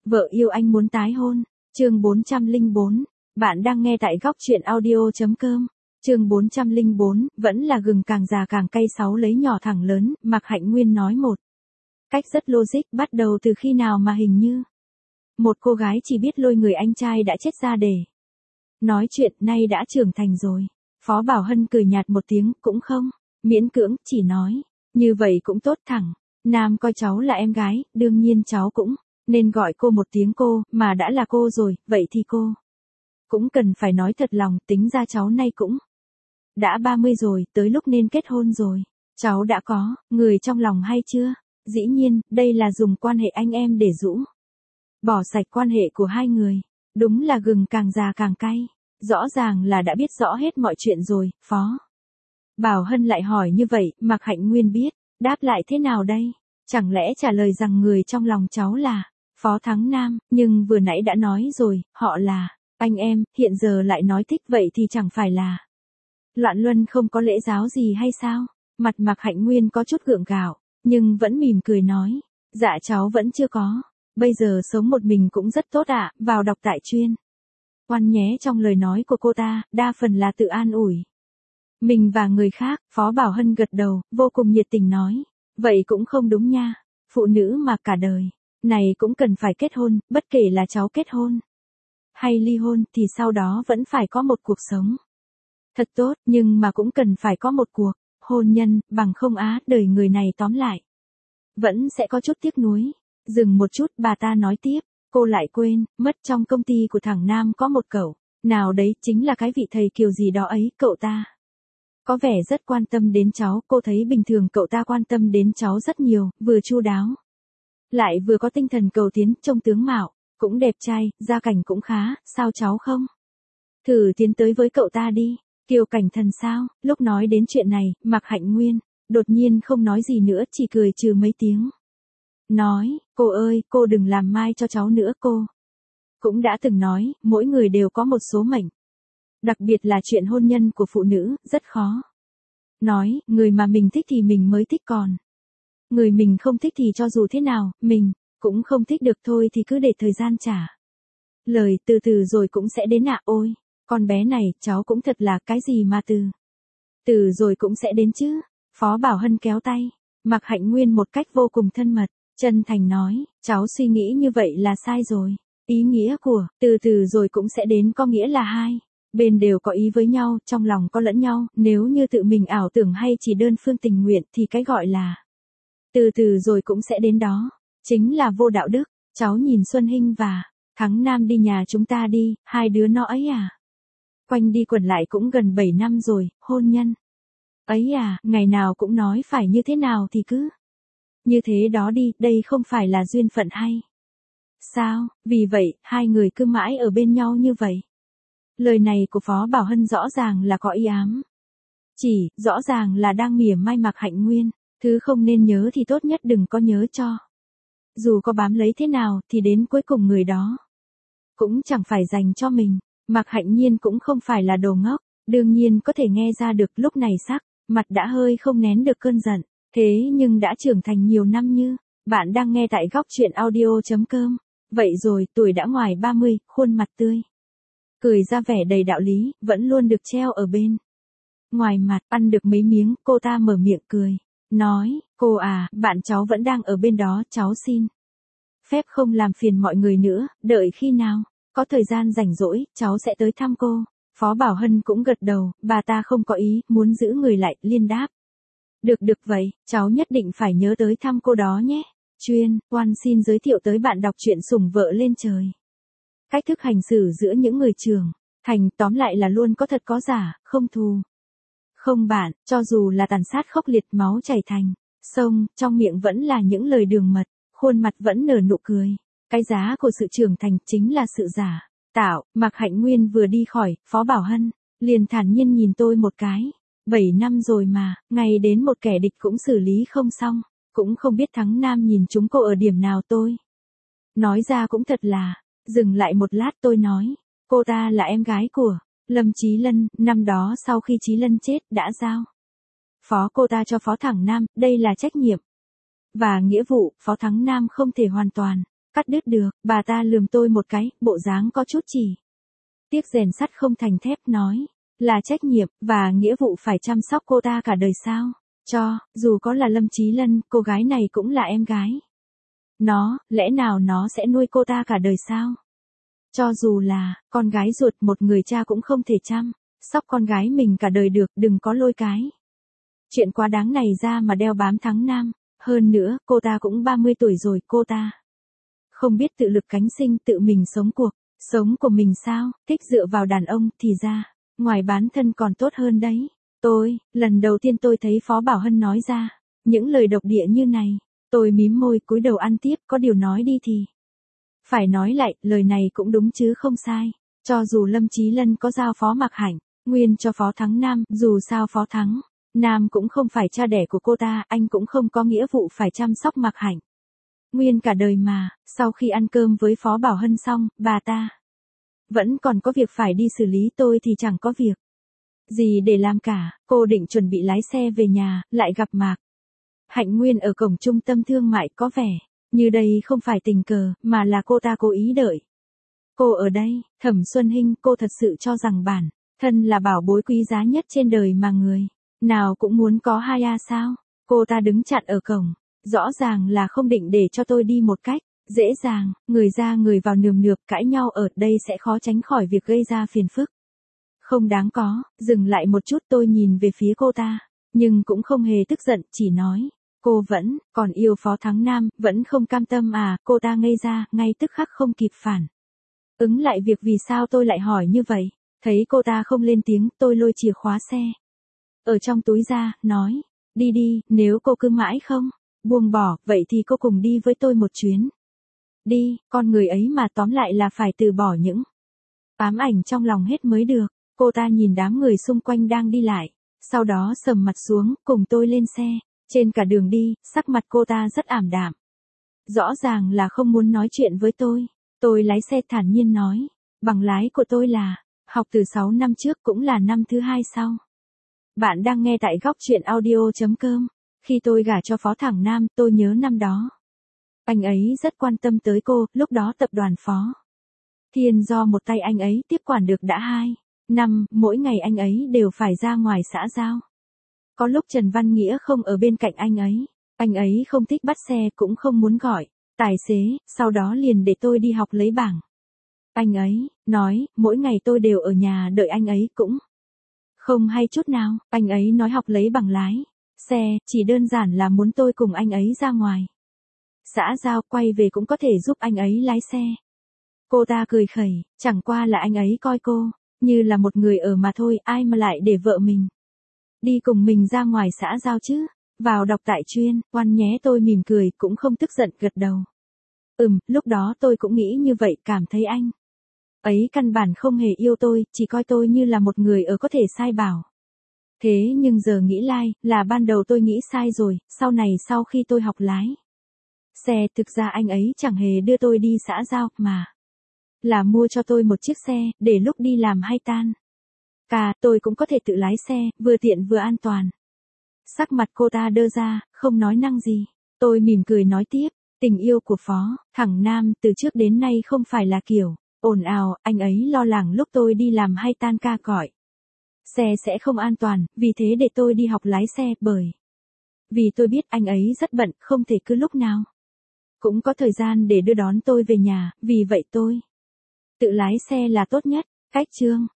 Vợ yêu anh muốn tái hôn. Chương 404. Bạn đang nghe tại góc truyện audio.com. Chương 404, vẫn là gừng càng già càng cay, 6 lấy nhỏ thẳng lớn, Mạc Hạnh Nguyên nói một cách rất logic. Bắt đầu từ khi nào mà hình như một cô gái chỉ biết lôi người anh trai đã chết ra để nói chuyện, nay đã trưởng thành rồi. Phó Bảo Hân cười nhạt một tiếng, cũng không miễn cưỡng, chỉ nói, như vậy cũng tốt. Thẳng Nam coi cháu là em gái, đương nhiên cháu cũng nên gọi cô một tiếng cô, mà đã là cô rồi, vậy thì cô cũng cần phải nói thật lòng. Tính ra cháu nay cũng đã 30 rồi, tới lúc nên kết hôn rồi. Cháu đã có người trong lòng hay chưa? Dĩ nhiên, đây là dùng quan hệ anh em để rũ bỏ sạch quan hệ của hai người. Đúng là gừng càng già càng cay. Rõ ràng là đã biết rõ hết mọi chuyện rồi. Phó Bảo Hân lại hỏi như vậy, Mạc Hạnh Nguyên biết đáp lại thế nào đây? Chẳng lẽ trả lời rằng người trong lòng cháu là Phó Thắng Nam, nhưng vừa nãy đã nói rồi, họ là anh em, hiện giờ lại nói thích, vậy thì chẳng phải là loạn luân không có lễ giáo gì hay sao? Mặt Mạc Hạnh Nguyên có chút gượng gạo, nhưng vẫn mỉm cười nói, dạ cháu vẫn chưa có, bây giờ sống một mình cũng rất tốt ạ. Vào đọc tại chuyên quan nhé. Trong lời nói của cô ta, đa phần là tự an ủi mình và người khác. Phó Bảo Hân gật đầu, vô cùng nhiệt tình nói, vậy cũng không đúng nha, phụ nữ mà cả đời này cũng cần phải kết hôn, bất kể là cháu kết hôn hay ly hôn thì sau đó vẫn phải có một cuộc sống thật tốt, nhưng mà cũng cần phải có một cuộc hôn nhân, bằng không đời người này tóm lại vẫn sẽ có chút tiếc nuối. Dừng một chút, bà ta nói tiếp, cô lại quên mất trong công ty của thằng Nam có một cậu nào đấy, chính là cái vị thầy Kiều gì đó ấy. Cậu ta có vẻ rất quan tâm đến cháu, cô thấy bình thường cậu ta quan tâm đến cháu rất nhiều, vừa chu đáo lại vừa có tinh thần cầu tiến, trông tướng mạo cũng đẹp trai, gia cảnh cũng khá, sao cháu không thử tiến tới với cậu ta đi? Kiều Cảnh Thần sao? Lúc nói đến chuyện này, Mạc Hạnh Nguyên đột nhiên không nói gì nữa, chỉ cười trừ mấy tiếng. Nói, cô ơi, cô đừng làm mai cho cháu nữa. Cô cũng đã từng nói, mỗi người đều có một số mệnh. Đặc biệt là chuyện hôn nhân của phụ nữ, rất khó nói, người mà mình thích thì mình mới thích, còn người mình không thích thì cho dù thế nào, mình cũng không thích được. Thôi thì cứ để thời gian trả lời, từ từ rồi cũng sẽ đến ạ. Ôi, con bé này, cháu cũng thật là cái gì mà từ rồi cũng sẽ đến chứ. Phó Bảo Hân kéo tay Mạc Hạnh Nguyên một cách vô cùng thân mật, chân thành nói, cháu suy nghĩ như vậy là sai rồi. Ý nghĩa của từ rồi cũng sẽ đến có nghĩa là hai bên đều có ý với nhau, trong lòng có lẫn nhau. Nếu như tự mình ảo tưởng hay chỉ đơn phương tình nguyện thì cái gọi là từ rồi cũng sẽ đến đó chính là vô đạo đức. Cháu nhìn Xuân Hinh và Thắng Nam đi nhà chúng ta đi, hai đứa nó ấy quanh đi quẩn lại cũng gần 7 năm rồi, hôn nhân ấy ngày nào cũng nói phải như thế nào thì cứ như thế đó đi, đây không phải là duyên phận hay sao? Vì vậy, hai người cứ mãi ở bên nhau như vậy. Lời này của Phó Bảo Hân rõ ràng là có ý ám chỉ, rõ ràng là đang mỉa mai Mạc Hạnh Nguyên. Thứ không nên nhớ thì tốt nhất đừng có nhớ cho. Dù có bám lấy thế nào thì đến cuối cùng người đó cũng chẳng phải dành cho mình. Mạc Hạnh Nhiên cũng không phải là đồ ngốc, đương nhiên có thể nghe ra được lúc này sắc mặt đã hơi không nén được cơn giận. Thế nhưng đã trưởng thành nhiều năm như bạn đang nghe tại góc truyện audio.com. Vậy rồi, tuổi đã ngoài 30, khuôn mặt tươi cười ra vẻ đầy đạo lý, vẫn luôn được treo ở bên ngoài mặt. Ăn được mấy miếng, cô ta mở miệng cười, nói, cô bạn cháu vẫn đang ở bên đó, cháu xin phép không làm phiền mọi người nữa, đợi khi nào có thời gian rảnh rỗi, cháu sẽ tới thăm cô. Phó Bảo Hân cũng gật đầu, bà ta không có ý muốn giữ người lại, liên đáp, được vậy, cháu nhất định phải nhớ tới thăm cô đó nhé. Chuyên quan xin giới thiệu tới bạn đọc truyện Sủng Vợ Lên Trời. Cách thức hành xử giữa những người trưởng thành, tóm lại là luôn có thật có giả, không thù không bạn, cho dù là tàn sát khốc liệt, máu chảy thành sông, trong miệng vẫn là những lời đường mật, khuôn mặt vẫn nở nụ cười. Cái giá của sự trưởng thành chính là sự giả tạo. Mạc Hạnh Nguyên vừa đi khỏi, Phó Bảo Hân liền thản nhiên nhìn tôi một cái. 7 năm rồi mà, ngay đến một kẻ địch cũng xử lý không xong, cũng không biết Thắng Nam nhìn chúng cô ở điểm nào. Tôi nói ra cũng thật là. Dừng lại một lát tôi nói, cô ta là em gái của Lâm Chí Lân, năm đó sau khi Chí Lân chết đã giao phó cô ta cho Phó Thắng Nam, đây là trách nhiệm và nghĩa vụ Phó Thắng Nam không thể hoàn toàn Cắt đứt được, bà ta lườm tôi một cái, bộ dáng có chút chỉ. Tiếc rèn sắt không thành thép nói. Là trách nhiệm, và nghĩa vụ phải chăm sóc cô ta cả đời sao? Dù có là Lâm Chí Lân, cô gái này cũng là em gái. Lẽ nào nó sẽ nuôi cô ta cả đời sao? Cho dù là con gái ruột, một người cha cũng không thể chăm sóc con gái mình cả đời được, đừng có lôi cái chuyện quá đáng này ra mà đeo bám Thắng Nam. Hơn nữa, cô ta cũng 30 tuổi rồi, cô ta không biết tự lực cánh sinh, tự mình sống cuộc sống của mình sao? Thích dựa vào đàn ông thì ra, ngoài bán thân còn tốt hơn đấy. Lần đầu tiên tôi thấy Phó Bảo Hân nói ra những lời độc địa như này. Tôi mím môi cúi đầu ăn tiếp, có điều nói đi thì phải nói lại, lời này cũng đúng chứ không sai. Cho dù Lâm Chí Lân có giao Phó Mạc Hạnh Nguyên cho Phó Thắng Nam, dù sao Phó Thắng Nam cũng không phải cha đẻ của cô ta, anh cũng không có nghĩa vụ phải chăm sóc Mạc Hạnh Nguyên cả đời mà. Sau khi ăn cơm với Phó Bảo Hân xong, bà ta vẫn còn có việc phải đi xử lý, tôi thì chẳng có việc gì để làm cả. Cô định chuẩn bị lái xe về nhà, lại gặp Mạc Hạnh Nguyên ở cổng trung tâm thương mại, có vẻ như đây không phải tình cờ, mà là cô ta cố ý đợi cô ở đây. Thẩm Xuân Hinh, cô thật sự cho rằng bản thân là bảo bối quý giá nhất trên đời mà người nào cũng muốn có sao? Cô ta đứng chặn ở cổng, rõ ràng là không định để cho tôi đi một cách dễ dàng, người ra người vào nườm nượp, cãi nhau ở đây sẽ khó tránh khỏi việc gây ra phiền phức không đáng có. Dừng lại một chút, tôi nhìn về phía cô ta, nhưng cũng không hề tức giận, chỉ nói, cô vẫn còn yêu Phó Thắng Nam, vẫn không cam tâm à? Cô ta ngây ra, ngay tức khắc không kịp phản ứng lại việc vì sao tôi lại hỏi như vậy. Thấy cô ta không lên tiếng, tôi lôi chìa khóa xe ở trong túi ra, nói, đi đi, nếu cô cứ mãi không buông bỏ, vậy thì cô cùng đi với tôi một chuyến. Đi, con người ấy mà, tóm lại là phải từ bỏ những ám ảnh trong lòng hết mới được. Cô ta nhìn đám người xung quanh đang đi lại, sau đó sầm mặt xuống, cùng tôi lên xe. Trên cả đường đi, sắc mặt cô ta rất ảm đạm. Rõ ràng là không muốn nói chuyện với tôi. Tôi lái xe thản nhiên nói, bằng lái của tôi là học từ 6 năm trước, cũng là năm thứ 2 sau. Bạn đang nghe tại góc truyện audio.com. Khi tôi gả cho Phó Thắng Nam, tôi nhớ năm đó anh ấy rất quan tâm tới cô, lúc đó tập đoàn Phó Thiên do một tay anh ấy tiếp quản được đã 2 năm, mỗi ngày anh ấy đều phải ra ngoài xã giao. Có lúc Trần Văn Nghĩa không ở bên cạnh anh ấy không thích bắt xe, cũng không muốn gọi tài xế, sau đó liền để tôi đi học lấy bảng. Anh ấy nói, mỗi ngày tôi đều ở nhà đợi anh ấy, cũng không hay chút nào. Anh ấy nói học lấy bằng lái xe, chỉ đơn giản là muốn tôi cùng anh ấy ra ngoài xã giao, quay về cũng có thể giúp anh ấy lái xe. Cô ta cười khẩy, chẳng qua là anh ấy coi cô như là một người ở mà thôi, ai mà lại để vợ mình đi cùng mình ra ngoài xã giao chứ. Vào đọc tại chuyên quan nhé. Tôi mỉm cười, cũng không tức giận, gật đầu. Lúc đó tôi cũng nghĩ như vậy, cảm thấy anh ấy căn bản không hề yêu tôi, chỉ coi tôi như là một người ở có thể sai bảo. Thế nhưng giờ nghĩ lại, là ban đầu tôi nghĩ sai rồi. Sau này, sau khi tôi học lái xe, thực ra anh ấy chẳng hề đưa tôi đi xã giao, mà là mua cho tôi một chiếc xe, để lúc đi làm hay tan ca, tôi cũng có thể tự lái xe, vừa tiện vừa an toàn. Sắc mặt cô ta đơ ra, không nói năng gì. Tôi mỉm cười nói tiếp, tình yêu của Phó Thắng Nam từ trước đến nay không phải là kiểu ồn ào, anh ấy lo lắng lúc tôi đi làm hay tan ca gọi xe sẽ không an toàn, vì thế để tôi đi học lái xe, bởi vì tôi biết anh ấy rất bận, không thể cứ lúc nào cũng có thời gian để đưa đón tôi về nhà, vì vậy tôi tự lái xe là tốt nhất. Cách chương